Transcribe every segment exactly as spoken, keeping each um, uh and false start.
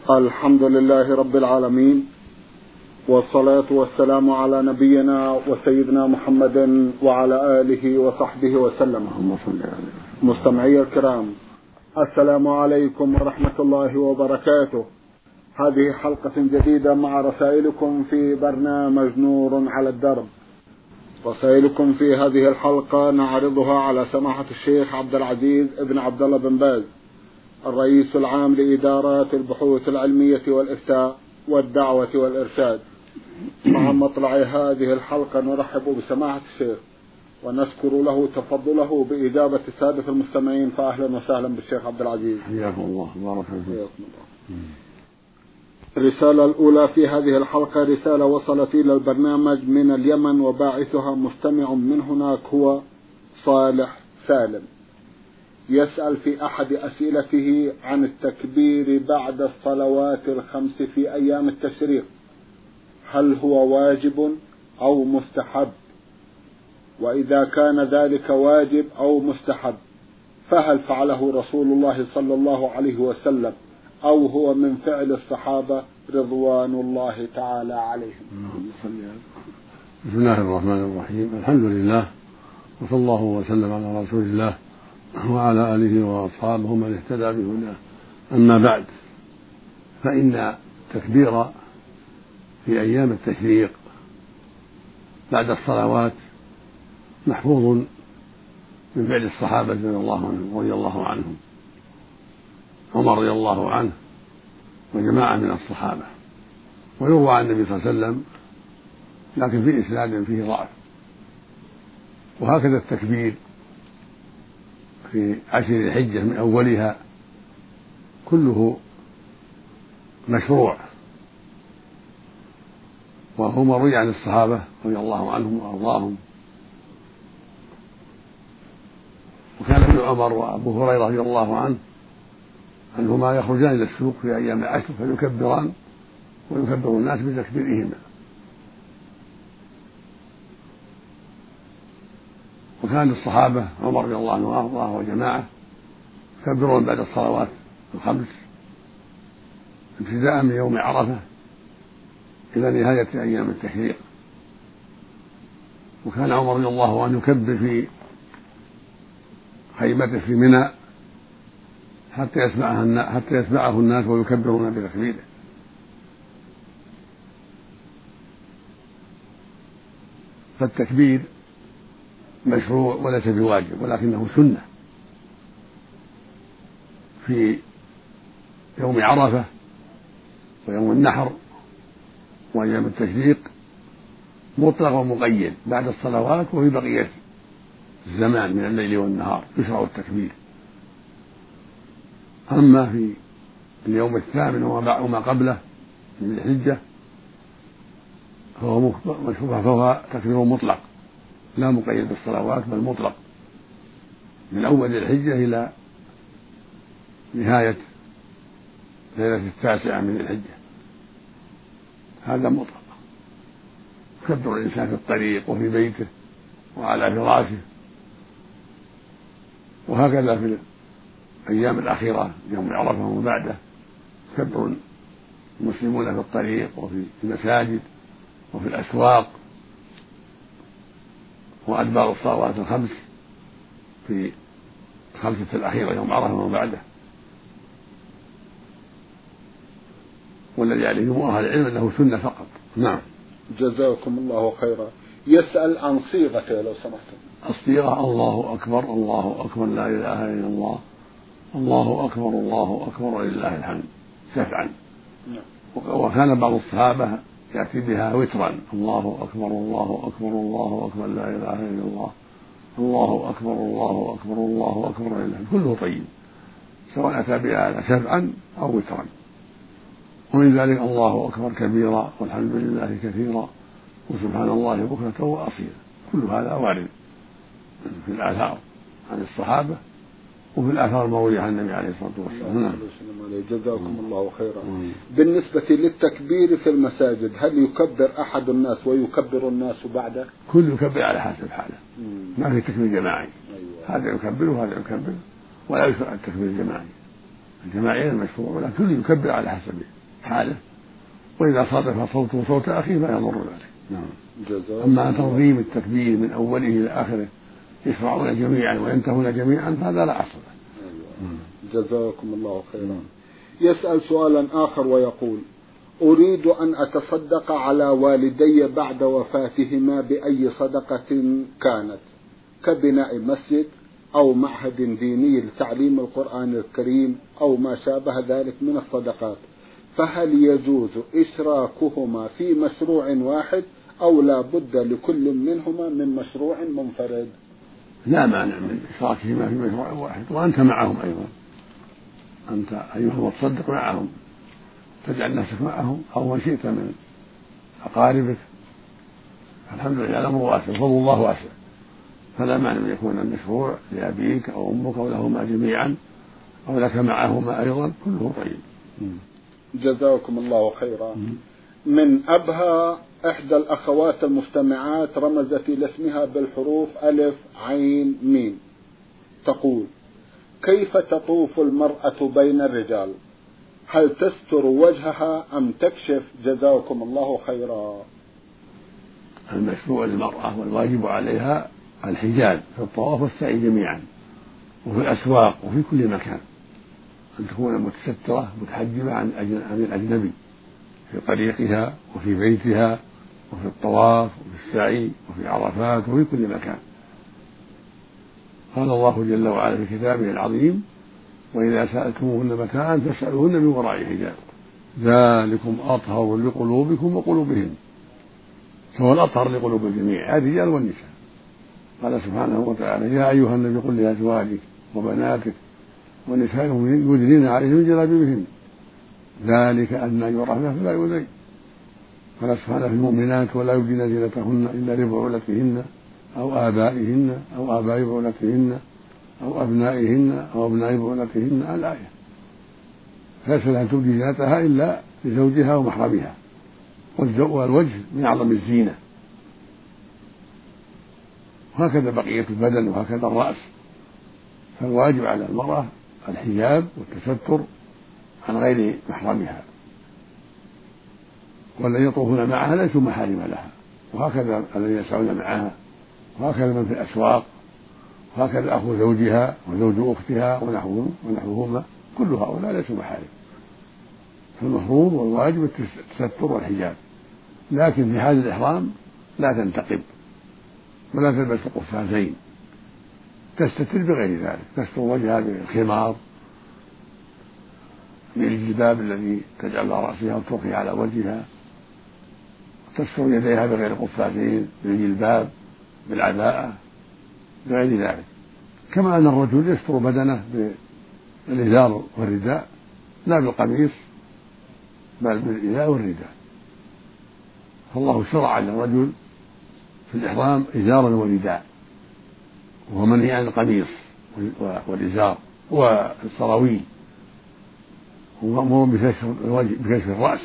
الحمد لله رب العالمين، والصلاة والسلام على نبينا وسيدنا محمد وعلى آله وصحبه وسلم. مستمعي الكرام، السلام عليكم ورحمة الله وبركاته. هذه حلقة جديدة مع رسائلكم في برنامج نور على الدرب. رسائلكم في هذه الحلقة نعرضها على سماحة الشيخ عبد العزيز ابن عبد الله بن باز، الرئيس العام لإدارات البحوث العلمية والإفتاء والدعوة والإرشاد. مع مطلع هذه الحلقة نرحب بسماحة الشيخ ونشكر له تفضله بإجابة السادة المستمعين، فأهلا وسهلا بالشيخ عبد العزيز. حياكم الله، بارك فيكم. الرسالة الأولى في هذه الحلقة رسالة وصلت إلى البرنامج من اليمن، وباعثها مستمع من هناك هو صالح سالم. يسأل في أحد أسئلته عن التكبير بعد الصلوات الخمس في أيام التشريق، هل هو واجب أو مستحب؟ وإذا كان ذلك واجب أو مستحب فهل فعله رسول الله صلى الله عليه وسلم أو هو من فعل الصحابة رضوان الله تعالى عليهم؟ بسم الله الرحمن الرحيم، الحمد لله، وصلى الله وسلم على رسول الله وعلى آله وأصحابه من اهتدى بهداه. أما بعد، فإن تكبير في أيام التشريق بعد الصلوات محفوظ من فعل الصحابة رضي الله عنهم رضي الله عنهم عمر رضي الله عنه وجماعة من الصحابة، ويروى عن النبي صلى الله عليه وسلم، لكن في إسناد فيه ضعف. وهكذا التكبير في عشر الحجة من أولها كله مشروع، وهو مروي عن الصحابة رضي الله عنهم وأرضاهم. وكان ابن عمر وأبو هريرة رضي الله عنه أنهما يخرجان إلى السوق في أيام العشر فيكبران ويكبر الناس بتكبيرهما. وكان الصحابة عمر رضي الله عنه وأرضاه وجماعة يكبرون بعد الصلوات الخمس ابتداء من يوم عرفة إلى نهاية أيام التشريق. وكان عمر رضي الله عنه يكبر في خيمته في منى حتى يسمعه حتى يسمعه الناس ويكبرون بتكبيره. فالتكبير مشروع وليس بواجب، ولكنه سنة في يوم عرفة ويوم النحر وأيام التشريق، مطلق ومقيد بعد الصلوات وفي بقية الزمان من الليل والنهار يشرع التكبير. أما في اليوم الثامن وما قبله من الحجة فهو مشروع، فهو تكبير مطلق لا مقيد بالصلوات بل مطلق من أول الحجة إلى نهاية ليلة التاسعة من الحجة. هذا مطلق يكبر الإنسان في الطريق وفي بيته وعلى فراشه. وهكذا في الأيام الأخيرة يوم عرفة وما بعده يكبر المسلمون في الطريق وفي المساجد وفي الأسواق وأدبار الصلوات الخمس في الخمسة الأخيرة يوم عرفة وما بعده. والذي عليه جمهور أهل العلم أنه سنة فقط. نعم. جزاكم الله خيرا. يسأل عن صيغته لو سمحتم. الصيغة الله أكبر الله أكبر لا إله إلا الله الله أكبر الله أكبر ولله الحمد شفعا. وكان بعض الصحابة يأتي بها وترا، الله أكبر الله أكبر الله أكبر لا إله إلا الله الله أكبر الله أكبر الله أكبر ولله الحمد، كله طيب سواء أتى بها شفعا أو وترا. ومن ذلك الله أكبر كبيرا والحمد لله كثيرا وسبحان الله بكرة وأصيلا. كل هذا وارد في الآثار عن الصحابة وفي الآثار المروية عن النبي عليه الصلاة والسلام. جزاكم الله خيرا. بالنسبة للتكبير في المساجد، هل يكبر أحد الناس ويكبر الناس بعده؟ كل يكبر على حسب حاله، ما في تكبير جماعي. أيوة. هذا يكبر وهذا يكبر ولا يشرع التكبير الجماعي. الجماعي المشروع، ولكن كل يكبر على حسب حاله، وإذا صادف صوته صوت أخيه لا يضر ذلك. نعم. أما تنظيم التكبير من أوله إلى آخره يشرعون جميعا وينتهون جميعا فهذا لا أصل له. جزاكم الله خيرا. يسأل سؤالا آخر ويقول: أريد أن أتصدق على والدي بعد وفاتهما بأي صدقة كانت، كبناء مسجد أو معهد ديني لتعليم القرآن الكريم أو ما شابه ذلك من الصدقات، فهل يجوز إشراكهما في مشروع واحد أو لا بد لكل منهما من مشروع منفرد؟ لا مانع من إشراكهما في مشروع واحد، وأنت معهم أيضا، أنت أيها المتصدق معهم، تجعل نفسك معهم أو من شئت من أقاربك. الحمد لله الأمر واسع، فضل الله واسع، فلا مانع من يكون المشروع لأبيك أو أمك أو لهما جميعا أو لك معهما أيضا، كله طيب. جزاكم الله خيرا. من أبها إحدى الأخوات المستمعات رمزت إلى اسمها بالحروف ألف عين ميم، تقول: كيف تطوف المرأة بين الرجال؟ هل تستر وجهها أم تكشف؟ جزاكم الله خيرا. المشروع للمرأة والواجب عليها الحجاب في الطواف والسعي جميعا، وفي الأسواق وفي كل مكان، أن تكون متسترة متحجبة عن الأجنبي في طريقها وفي بيتها وفي الطواف وفي السعي وفي عرفات وفي كل مكان. قال الله جل وعلا في كتابه العظيم: وإذا سألتموهن متاعا فاسألوهن من وراء حجاب ذلكم أطهر لقلوبكم وقلوبهن، فهو الأطهر لقلوب الجميع الرجال والنساء. قال سبحانه وتعالى: يا أيها النبي قل لأزواجك وبناتك ونساء المؤمنين يدنين عليهن من جلابيبهن ذلك أدنى يعرفن فلا يؤذين. قال سبحانه في المؤمنات: ولا يبدين زينتهن إلا لبعولتهن أو آبائهن أو آباء بعولتهن أو أبنائهن أو أبناء بعولتهن. الآية. فليس لها أن تبدي زينتها إلا لزوجها ومحرمها، والوجه من أعظم الزينة، وهكذا بقية البدن وهكذا الرأس. فالواجب على المرأة الحجاب والتستر عن غير محرمها، والذين يطوفون معها ليسوا محارم لها، وهكذا الذين يسعون معها، وهكذا من في الأسواق، وهكذا أخو زوجها وزوج أختها ونحوهما، كل هؤلاء ليسوا محارم. فالمفروض والواجب التستر والحجاب، لكن في حال الإحرام لا تنتقب ولا تلبس قفازين، تستتر بغير ذلك، تستر وجهها بالخمار بالجلباب الذي تجعل رأسها وترخي على وجهها، تستر يديها بغير قفازين بالجلباب بالعباءة بغير ذلك. كما أن الرجل يستر بدنه بالإزار والرداء لا بالقميص بل بالإزار والرداء. فالله شرع للرجل في الإحرام إزارا ورداء، وهو منهي عن القميص والإزار والسراويل، هو مأمور بكشف الرأس.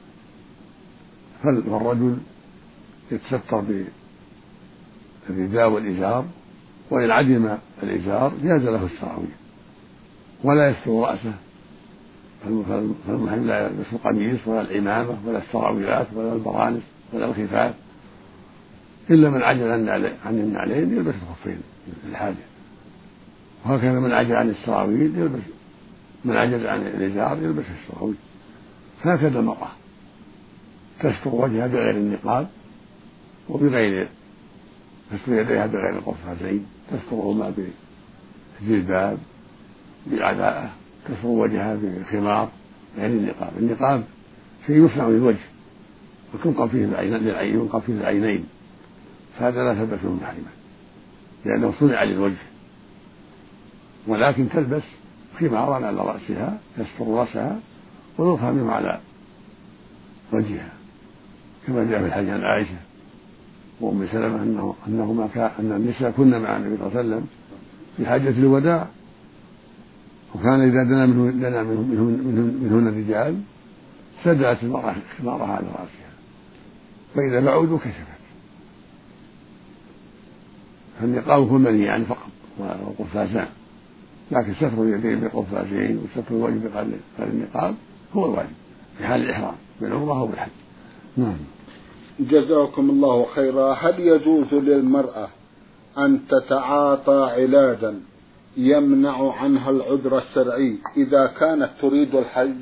فالرجل يتستر بالرداء والإزار، وإن عدم الإزار جاز له السراويل، ولا يستر رأسه. فالمحرم لا يلبس القميص ولا العمامة ولا السراويلات ولا البرانس ولا الخفاف، إلا من عجز عن النعلين يلبس الخفين للحاجة، وهكذا من عجز عن السراويل يلبس، من عجز عن الإزار يلبس السراويل. هكذا المرأة تستر وجهها بغير النقاب وبغير، تستر يديها بغير القفازين، تسترهما بالجلباب بالعباءة، تستر وجهها بخمار غير النقاب. النقاب شيء يصنع للوجه وتنقب فيه للعين، ينقب فيه العينين، فهذا لا تلبسه محرما لأنه صنع للوجه، ولكن تلبس خمارا على رأسها تستر رأسها ويرفع منه على وجهها، كما جاء في الحديث عن عائشة وأم سلمة أنه أنهما كان أن النساء كن مع النبي صلى الله عليه وسلم في حاجة الوداع، وكان إذا دنا منه دنا منهن الرجال سدلت المرأة خمارها على رأسها، فإذا بعدوا كشفت. فالنقاب هو المنهي عنه فقط والقفازان، لكن ستر اليدين بالقفازين وستر الوجه بقدر النقاب هو الواجب في حال الإحرام بالعمرة أو بالحج. نعم. جزاكم الله خيرا. هل يجوز للمرأة أن تتعاطى علاجا يمنع عنها العذر الشرعي إذا كانت تريد الحج؟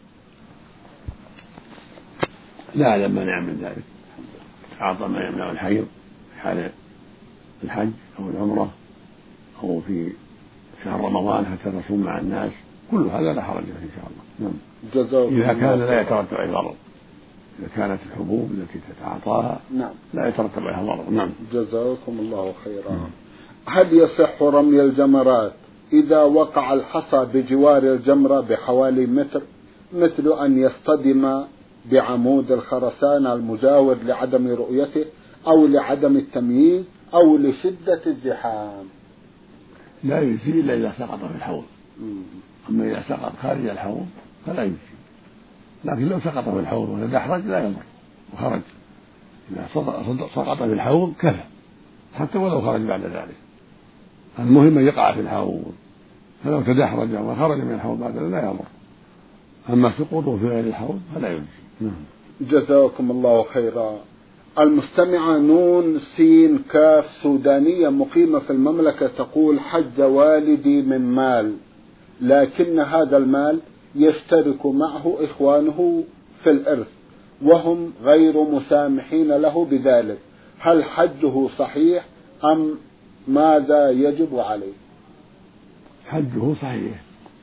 لا لا مانع من ذلك. تعاطى ما يمنع الحيض في حال الحج أو العمرة أو في شهر رمضان حتى تصوم مع الناس، كل هذا لا حرج فيه إن شاء الله. نعم. إذا كان لا يترتب عليه ضرر، إذا كانت الحبوب التي تتعاطاها نعم. لا يترتب عليها ضرر. نعم. جزاكم الله خيرا. نعم. هل يصح رمي الجمرات إذا وقع الحصى بجوار الجمرة بحوالي متر، مثل أن يصطدم بعمود الخرسانة المجاور لعدم رؤيته أو لعدم التمييز أو لشدة الزحام؟ لا يجزي إلا إذا سقط في الحوض. أما إذا سقط خارج الحوض فلا يجزي، لكن لو سقط في الحوض وتدحرج لا يضر وخرج. إذا سقط في الحوض كفى حتى ولو خرج بعد ذلك، المهم أن يقع في الحوض، فلو تدحرج وخرج من الحوض بعد ذلك لا يضر. أما سقوطه في غير الحوض فلا يجزي. جزاكم الله خيرا. المستمعة نون سين كاف سودانية مقيمة في المملكة تقول: حج والدي من مال، لكن هذا المال يشترك معه إخوانه في الإرث وهم غير مسامحين له بذلك، هل حجه صحيح أم ماذا يجب عليه؟ حجه صحيح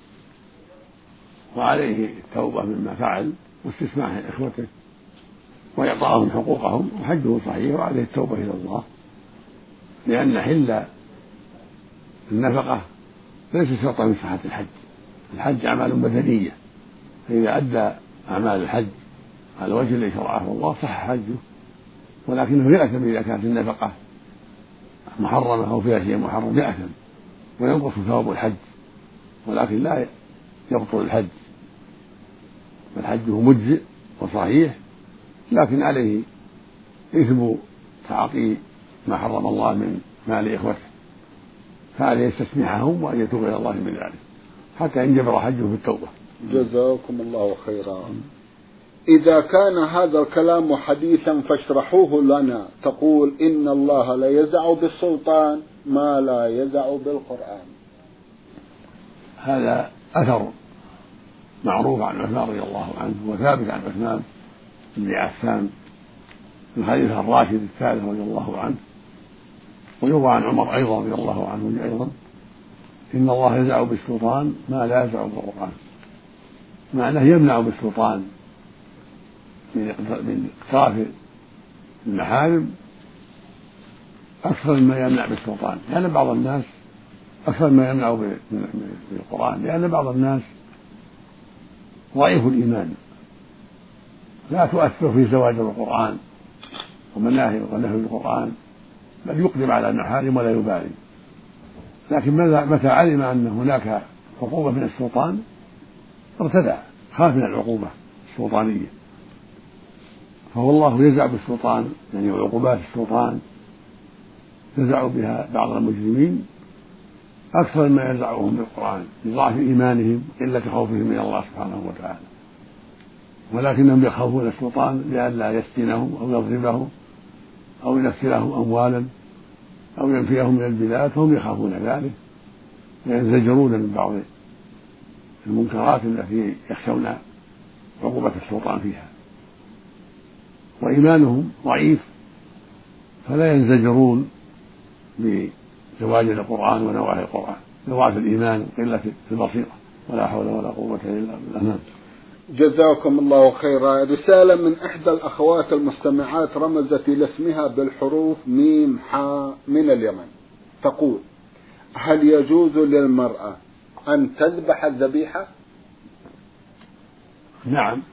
وعليه التوبة مما فعل واستسماح إخوته وإعطائهم حقوقهم، وحجه صحيح وعليه التوبة إلى الله، لأن حل النفقة ليس شرطا من صحة الحج. الحج أعمال بدنية، فإذا أدى أعمال الحج على وجه الذي شرعه الله صح حجه، ولكنه يأثم إذا كانت النفقة محرمة أو فيها شيء محرم يأثم وينقص ثواب الحج، ولكن لا يبطل الحج، بل حجه مجزئ وصحيح، لكن عليه إثم تعاطي ما حرم الله من مال إخوته، فعليه يستسمحهم وأن يتوب إلى الله من ذلك حتى ينجبر حجه في التوبة. جزاكم الله خيرا. إذا كان هذا الكلام حديثا فاشرحوه لنا. تقول: إن الله لا يزع بالسلطان ما لا يزع بالقرآن. هذا أثر معروف عن عثمان رضي الله عنه وثابت عن عثمان بن عفان الخليفة الراشد الثالث رضي الله عنه، ويروى عن عمر أيضا رضي الله عنه أيضا: إن الله يزع بالسلطان ما لا يزع بالقرآن، معناه يمنع بالسلطان من إقتراف المحارم أكثر مما يمنع بالسلطان، لأن بعض الناس أكثر ما يمنع بالقرآن، لأن بعض الناس ضعيف الإيمان لا تؤثر في زواج القرآن ومناهي ونهي القرآن، بل يقدم على المحارم ولا يبالي، لكن متى علم أن هناك عقوبة من السلطان ارتدع، خاف من العقوبة السلطانية، فوالله يزع بالسلطان، يعني عقوبات السلطان يزع بها بعض المجرمين أكثر مما يزعهم بالقرآن لضعف إيمانهم قلة خوفهم من الله سبحانه وتعالى، ولكنهم يخافون السلطان لئلا يسجنهم أو يضربهم أو ينكلهم أموالا أو ينفيهم من البلاد، فهم يخافون ذلك وينزجرون من بعض المنكرات التي يخشون عقوبة السلطان فيها، وإيمانهم ضعيف فلا ينزجرون بزواج القرآن ونواهي القرآن لضعف الإيمان وقلة البصيرة، ولا حول ولا قوة إلا بالله. جزاكم الله خيرا. رسالة من إحدى الأخوات المستمعات رمزت إلى اسمها بالحروف ميم حاء من اليمن، تقول: هل يجوز للمرأة أن تذبح الذبيحة؟ نعم،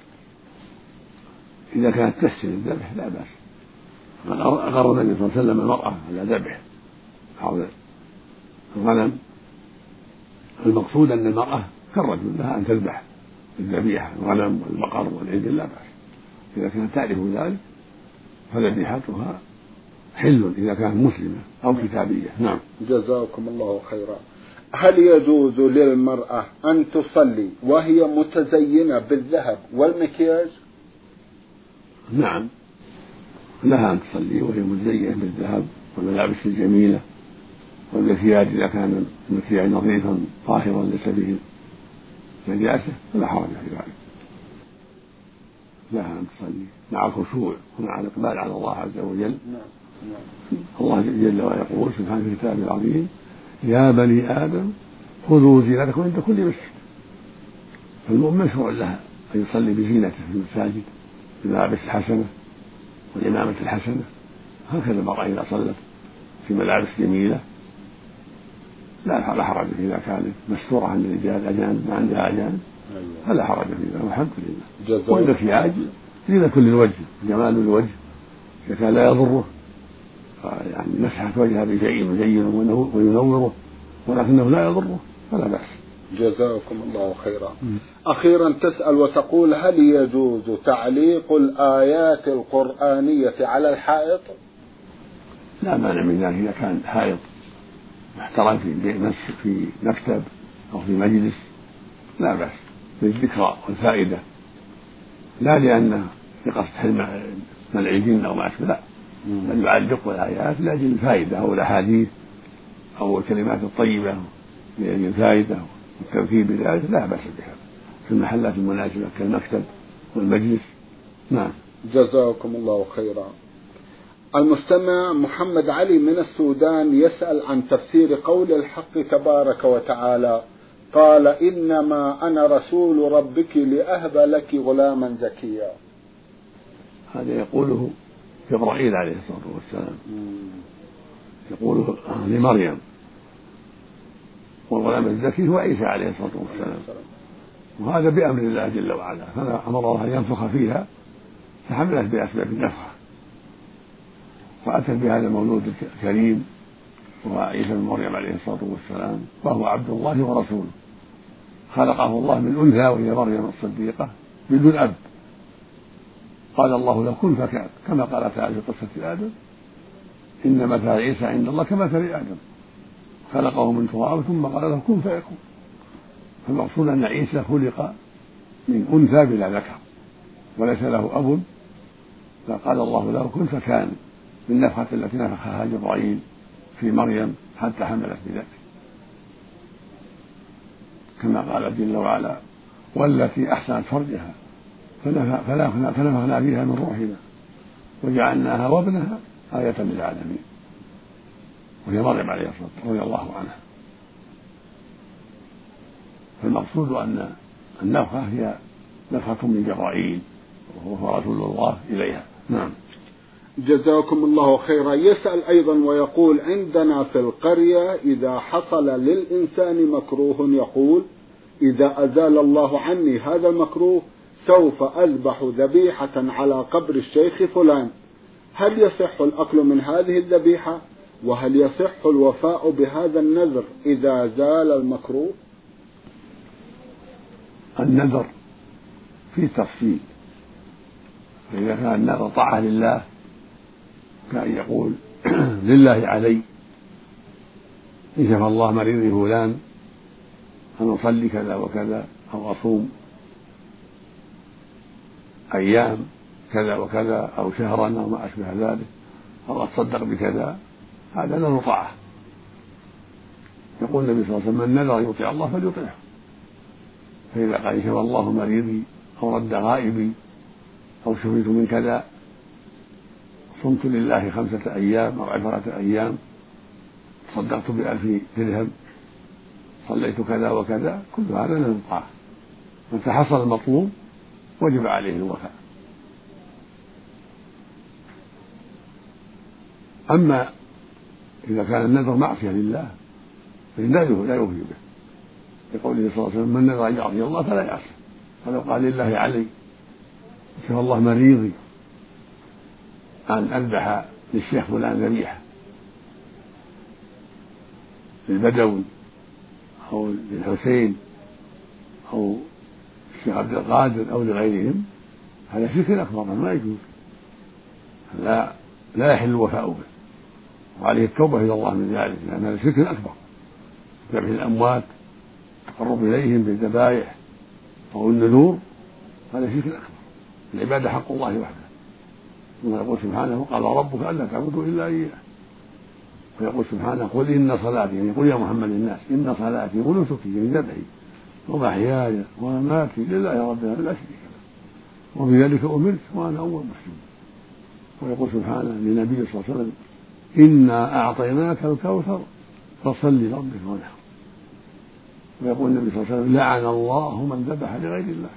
إذا كانت تسهل الذبح لا بأس. أمر النبي صلى الله عليه وسلم المرأة على ذبح حول الغنم، المقصود أن المرأة كالرجل لها أن تذبح الذبيحة الغنم والبقر والعجل لا بأس، إذا كانت تعرف ذلك فذبيحتها حل إذا كانت مسلمة أو كتابية. نعم. جزاكم الله خيرا. هل يجوز للمرأة أن تصلي وهي متزينة بالذهب والمكياج؟ نعم، لها أن تصلي وهي متزينة بالذهب والملابس الجميلة والمكياج إذا كان المكياج نظيفا طاهرا ليس به نجاسة فلا حرج في ذلك. لها أن تصلي مع الخشوع ومع الإقبال على الله عز وجل. الله جل وعلا يقول سبحانه في كتابه العظيم: يا بني آدم خذوا زينتكم عند كل مسجد. فالمؤمن مشروع لها أن يصلي بزينته في المساجد بالملابس الحسنة والإمامة الحسنة. هكذا المرأة إذا صلت في ملابس جميلة لا حرج إذا كانت مستورة عن الرجال أجانب ما عندها أجانب فلا حرج في ذلك والحمد لله. والمكياج زينة كل الوجه، جمال الوجه إذا كان لا يضره، يعني مسحت وجهها بشيء مزين وينوره ولكنه لا يضره فلا بأس. جزاكم الله خيرا. أخيرا تسأل وتقول: هل يجوز تعليق الآيات القرآنية على الحائط؟ لا مانع من ذلك إذا كان حائط محترم في في مكتب أو في مجلس لا بأس للذكرى والفائدة، لا لأنه بقصد منع الجن أو ما أشبه، لا، بل يعلق الآيات لأجل الفائدة أو الأحاديث أو الكلمات الطيبة لأجل الفائدة والتذكير بذلك لا بأس بها في المحلات المناسبة كالمكتب والمجلس. نعم. جزاكم الله خيرا. المستمع محمد علي من السودان يسأل عن تفسير قول الحق تبارك وتعالى: قال إنما أنا رسول ربك لأهب لك غلاما زكيا. هذا يقوله جبرائيل عليه الصلاة والسلام، يقوله لمريم، والغلام الزكي هو عيسى عليه الصلاة والسلام، وهذا بأمر الله جل وعلا، فأمر الله أن ينفخ فيها فحملت بأسباب النفخة فأتت بهذا المولود الكريم وهو عيسى بن مريم عليه الصلاة والسلام، وهو عبد الله ورسوله، خلقه الله من أنثى وهي مريم الصديقة بدون أب. قال الله له كن فكان، كما قال تعالى في قصة آدم: إن مثل عيسى عند الله كمثل آدم خلقه من تراب ثم قال له كن فيكون. فالمقصود أن عيسى خلق من أنثى بلا ذكر وليس له أب، فقال الله له كن فكان بالنفخة التي نفخها جبرائيل في مريم حتى حملت بذلك، كما قال جل وعلا: والتي أحسنت فرجها فنفخنا فيها من روحنا وجعلناها وابنها آية للعالمين، وهي مريم عليه الصلاة والسلام رضي الله عنها. فالمقصود أن النفخة هي نفخة من جبرائيل وهو رسول الله إليها. نعم. جزاكم الله خيرا. يسأل أيضا ويقول: عندنا في القرية إذا حصل للإنسان مكروه يقول: إذا أزال الله عني هذا المكروه سوف أذبح ذبيحة على قبر الشيخ فلان. هل يصح الأكل من هذه الذبيحة؟ وهل يصح الوفاء بهذا النذر إذا زال المكروه؟ النذر فيه تفصيل، فإذا كان النذر طاعة لله كأن يقول: لله علي إن شفى الله مريضي فلان أن أصلي كذا وكذا أو أصوم أيام كذا وكذا أو شهرا أو ما أشبه ذلك أو أتصدق بكذا، هذا نذر طاعة. يقول النبي صلى الله عليه وسلم: من نذر يطيع الله فليطيعه. فإذا قال شفى الله مريضي أو رد غائبي أو شفيت من كذا، صمت لله خمسة أيام أو عشرة أيام، تصدقت بألف درهم، صليت كذا وكذا، كل هذا نذر طاعة. متى حصل المطلوب وجب عليه الوفاء. أما إذا كان النذر معصية لله فإنه لا يوفي به، لقوله صلى الله عليه وسلم: من نذر أن يعصي الله فلا يعصي. فلو قال لله علي شفى الله مريضي أن أذبح للشيخ فلان ذبيحة للبدوي أو للحسين أو الشيخ عبد القادر أو لغيرهم، هذا شرك أكبر ما يجوز، لا لا يحل الوفاء به، وعليه التوبة إلى الله من ذلك، لأن هذا شرك أكبر. ذبح الأموات التقرب إليهم بالذبائح أو النذور هذا شرك أكبر. العبادة حق الله وحده، ثم يقول سبحانه قال ربك ألا تعبدوا إلا إياه، ويقول سبحانه قل إن صلاتي، يعني قل يا محمد الناس إن صلاتي ونسكي يعني ذبحي ومحياي ومماتي لله رب العالمين لا شريك له وبذلك أمرت وأنا أول مسلم. ويقول سبحانه للنبي صلى الله عليه وسلم إنا أعطيناك الكوثر فصل لربك وانحر. ويقول النبي صلى الله عليه وسلم لعن الله من ذبح لغير الله.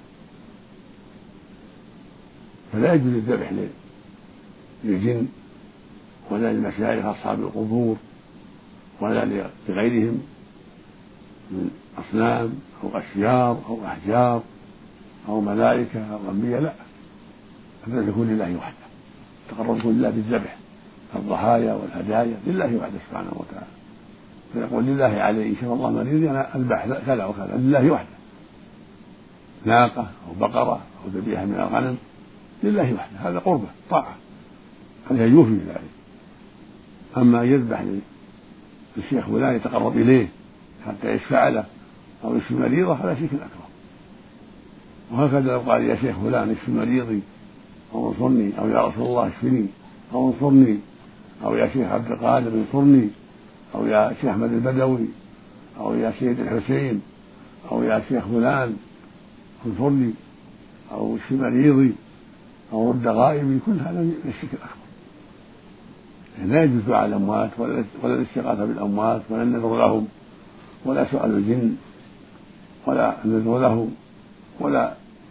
فلا يجوز الذبح للجن ولا للمشايخ أصحاب القبور ولا لغيرهم من أصنام أو أشجار أو أحجار أو ملائكة أو أنبياء، لا، الذبح يكون لله وحده، تقرب يكون لله بالذبح، الضحايا والهدايا لله وحده سبحانه وتعالى. فيقول لله علي إن شاء الله مريض أنا أذبح كذا وكذا لله وحده، ناقة أو بقرة أو ذبيحة من الغنم لله وحده، هذا قربة طاعة هذا يوفي ذلك. أما يذبح للشيخ فلان يتقرب إليه حتى يشفع له أو يشفي مريضه هذا شرك أكبر. وهكذا لو قال يا شيخ فلان اشفي مريضي أو انصرني، أو يا رسول الله اشفني أو انصرني، أو يا شيخ عبد القادر انصرني، أو يا شيخ أحمد البدوي، أو يا سيد الحسين، أو يا شيخ فلان انصرني أو اشفي مريضي أو رد غائبي، كل هذا من الشرك الأكبر. لا يجوز دعاء الأموات ولا الاستغاثة بالأموات ولا النذر لهم ولا سؤال الجن ولا النذر لهم ولا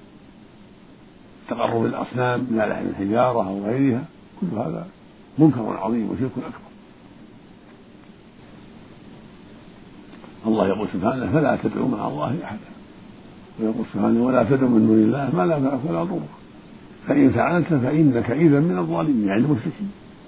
تقرب الأصنام من لحم الحجارة أو غيرها، كل هذا منكر عظيم وشرك أكبر. الله يقول سبحانه فلا تدعوا مع الله أحدا، ويقول سبحانه ولا تدعوا من دون الله ما لا ينفعك ولا يضرك فإن فعلت فإنك إذا من الظالمين يعني المشركين.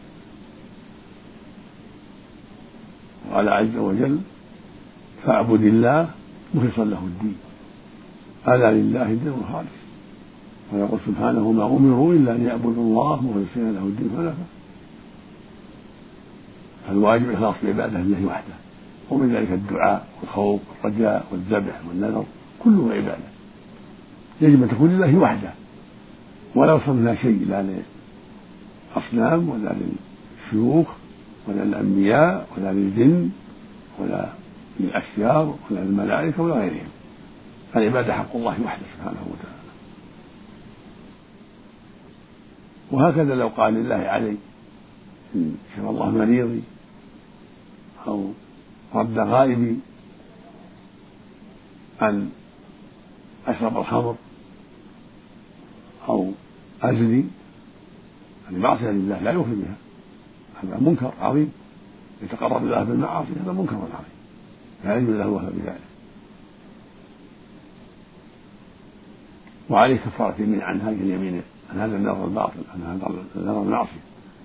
وقال عز وجل فاعبد الله مخلصا له الدين ألا لله الدين الخالص. ويقول سبحانه ما أمروا إلا أن يعبدوا الله مخلصين له الدين حنفاء. فالواجب إخلاص العبادة لله وحده، ومن ذلك الدعاء والخوف والرجاء والذبح والنذر كله عبادة يجب أن تكون لله وحده، ولا وصلنا شيء لا لأصنام ولا للشيوخ ولا للأنبياء ولا للجن ولا للأشجار ولا للملائكة ولا غيرهم. العبادة حق الله وحده سبحانه وتعالى. وهكذا لو قال لله علي إن شفى الله مريضي أو رد غائبي أن أشرب الخمر أو أزني، هذه معصية لله لا يوفي بها، هذا منكر عظيم يتقرب الله بالمعاصي، هذا منكر عظيم لا يجوز له وفى بذلك. وعليه كفارة يمين عن هذه اليمين، عن هذا النذر الباطل، عن هذا النذر المعصية.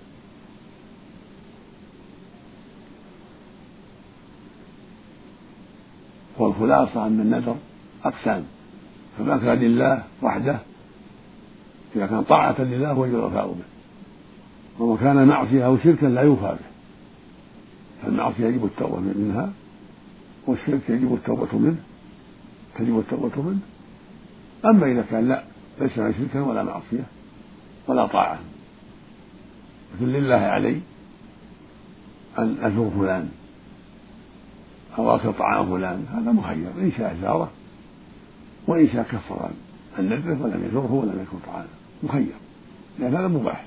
والخلاصة أن النذر أقسام، فما كان لله وحده إذا كان طاعة لله وجب الوفاء به، وما كان معصية أو شركا لا يوفى به. فالمعصية يجب التوبة منها، والشرك يجب التوبة منه تجب التوبة منه. أما إذا كان لا ليس شركا ولا معصية ولا طاعة، مثل لله علي أن أزور فلان أو أكل طعام فلان، هذا مخير، إن شاء زاره وإن شاء كفر عن نذره ولم يزوره ولم يكن طعاما، مخير لأن هذا مباح.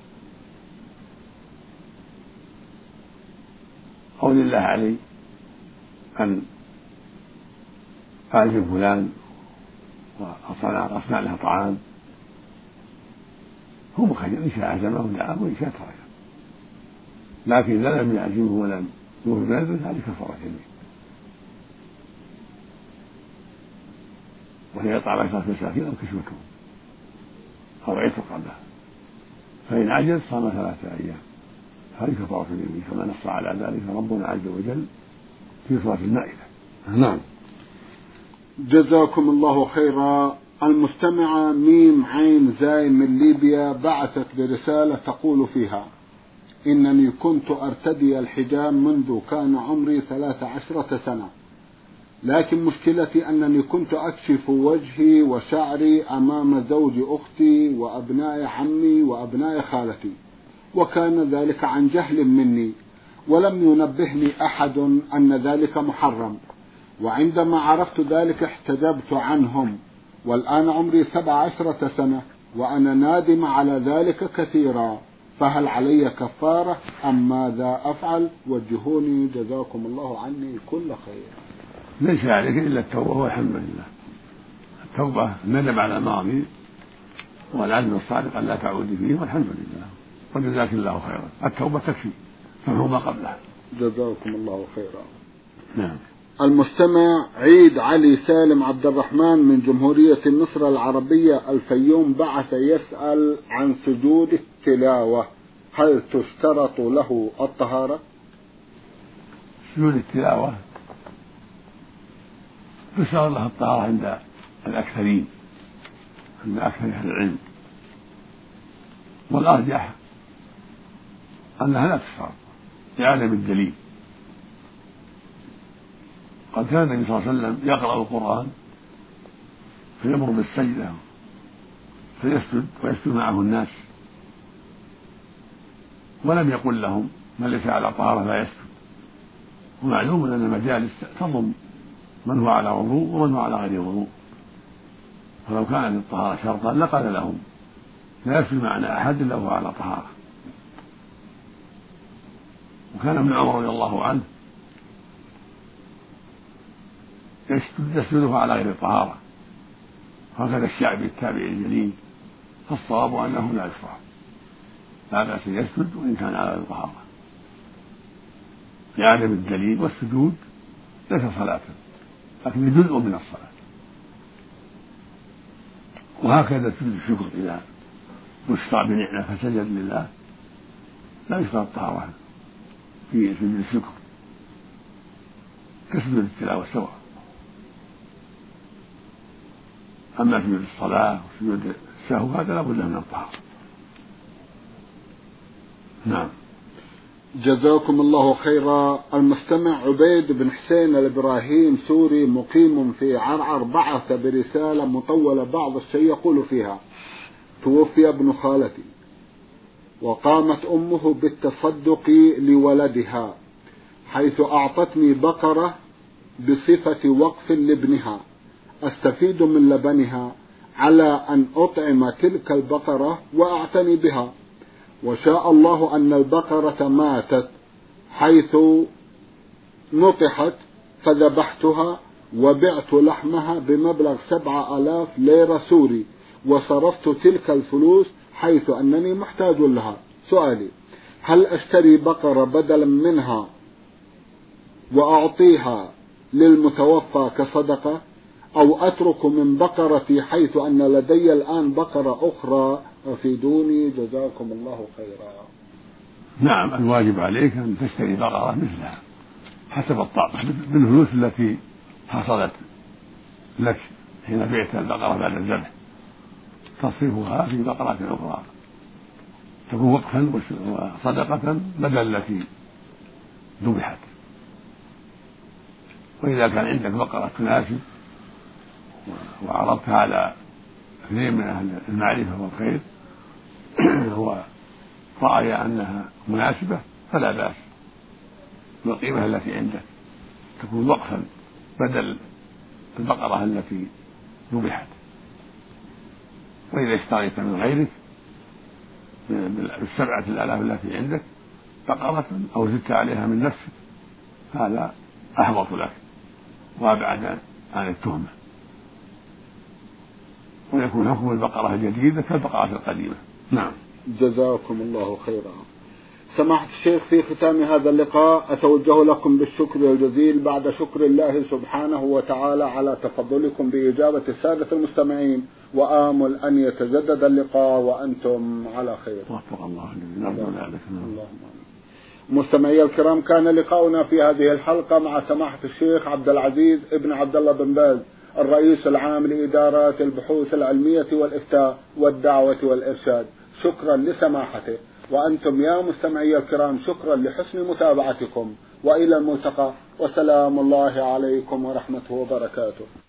أو لله علي أن أعزم فلان وأصنع له طعام، هو مخير، إن شاء عزمه ودعاه وإن شاء تركه. لكن إذا لم يعزمه ولم يوفي بنذره هذه كفارة يمين، وهي إطعام عشرة مساكين أو كسوتهم أو عتق رقبة، فإن عجز صام ثلاثة أيام، هذه كفارة اليمين كما نص على ذلك ربنا عز وجل في سورة المائدة. نعم. جزاكم الله خيرا. المستمعة ميم عين زاي من ليبيا بعثت برسالة تقول فيها إنني كنت أرتدي الحجاب منذ كان عمري ثلاث عشرة سنة، لكن مشكلتي أنني كنت أكشف وجهي وشعري أمام زوج أختي وأبناء عمي وأبناء خالتي، وكان ذلك عن جهل مني، ولم ينبهني أحد أن ذلك محرم، وعندما عرفت ذلك احتجبت عنهم، والآن عمري سبع عشرة سنة وأنا نادم على ذلك كثيرا، فهل علي كفارة أم ماذا أفعل؟ وجهوني جزاكم الله عني كل خير. ليس عليك إلا التوبة والحمد لله. التوبة الندم على الماضي والعزم الصادق أن لا تعود فيه والحمد لله، وجزاك الله خيرا. التوبة تكفي فهو ما قبلها. جزاكم الله خيرا. نعم. المستمع عيد علي سالم عبد الرحمن من جمهورية مصر العربية الفيوم بعث يسأل عن سجود التلاوة، هل تشترط له الطهارة؟ سجود التلاوة تشترط له الطهارة عند الأكثرين، عند أكثر أهل العلم، والأرجح أنها لا تشترط لعدم الدليل. قد كان النبي صلى الله عليه وسلم يقرأ القرآن فيمر بالسجدة فيسجد ويسجد معه الناس، ولم يقل لهم من ليس على طهارة لا يسجد، ومعلوم أن المجالس تضم من هو على وضوء ومن هو على غير وضوء، فلو كانت الطهارة شرطا لقال لهم لا يسجد معنا أحد إلا هو على طهارة. وكان ابن عمر رضي الله عنه يسجده على غير طهارة، وهكذا الشعبي التابعي الجليل، فالصواب أنه لا يشرع، لا بأس يسجد وإن كان على الطهارة لعدم الدليل، والسجود ليس صلاة لكن جزء من الصلاة. وهكذا سجود الشكر إذا بشرى بنعمة فسجد لله لا يشرع الطهارة في سجود الشكر كسجود التلاوة سواء. أما سجود الصلاة وسجود السهو هذا لا بد من الطهارة. نعم. جزاكم الله خيرا. المستمع عبيد بن حسين الإبراهيم سوري مقيم في عرعر بعث برسالة مطولة بعض الشيء يقول فيها: توفي ابن خالتي وقامت أمه بالتصدق لولدها، حيث أعطتني بقرة بصفة وقف لابنها أستفيد من لبنها على أن أطعم تلك البقرة وأعتني بها، وشاء الله أن البقرة ماتت حيث نطحت فذبحتها وبعت لحمها بمبلغ سبعة آلاف ليرة سوري وصرفت تلك الفلوس حيث أنني محتاج لها. سؤالي: هل أشتري بقرة بدلا منها وأعطيها للمتوفى كصدقة، أو أترك من بقرتي حيث أن لدي الآن بقرة أخرى؟ أفيدوني جزاكم الله خيرا. نعم، الواجب عليك أن تشتري بقرة مثلها حسب الطاقة بالفلوس التي حصلت لك حين بعت البقرة بعد الذبح، تصرفها في بقرة أخرى تكون وقفا وصدقة بدل التي ذبحت. وإذا كان عندك بقرة تناسب وعرضتها على اثنين من أهل المعرفة والخير ورأي أنها مناسبة فلا بأس بالقيمة التي عندك، تكون وقفا بدل البقرة التي ذبحت. وإذا اشتريت من غيرك بالسبعة الآلاف التي عندك بقرة أو زدت عليها من نفسك هذا أحوط لك وأبعد عن التهمة، ويكون حكم البقرة الجديدة كالبقرة القديمة. نعم. جزاكم الله خيرا. سماحة الشيخ، في ختام هذا اللقاء أتوجه لكم بالشكر الجزيل بعد شكر الله سبحانه وتعالى على تفضلكم بإجابة السادة المستمعين، وآمل أن يتجدد اللقاء وأنتم على خير. وفق الله اللهم. مستمعي الكرام، كان لقاؤنا في هذه الحلقة مع سماحة الشيخ عبد العزيز ابن عبد الله بن باز، الرئيس العام لإدارات البحوث العلمية والإفتاء والدعوة والإرشاد. شكرا لسماحته، وأنتم يا مستمعي الكرام شكرا لحسن متابعتكم، وإلى الملتقى، وسلام الله عليكم ورحمته وبركاته.